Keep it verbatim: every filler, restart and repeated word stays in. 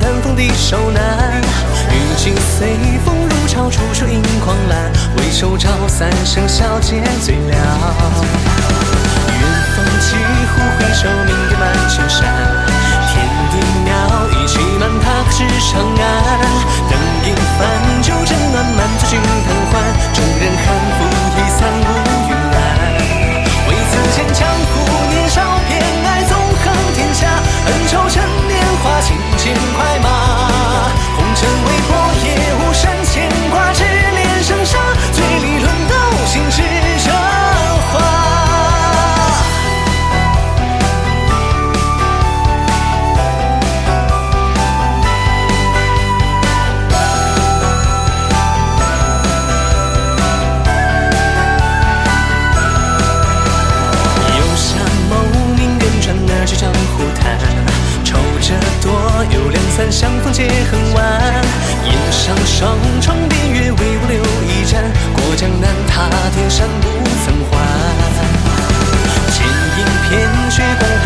寒风的手难。雨尽随风如潮，处处映狂澜。回首照三生，小姐最了。远方几乎回首，明月满青山。天地渺，一骑满踏至长安。灯影泛酒正暖，满座君贪欢。众人含糊已散无云南。为此间江湖年少偏爱纵横天下。恩仇趁年华，轻剑快马。红尘微波，也无山牵挂，只恋生杀。醉里论斗，心事这话。这江湖滩，抽着多，有两三相逢皆恨晚。檐上双窗边月，唯我留一盏。过江南，踏天山，不曾还。剑影偏却光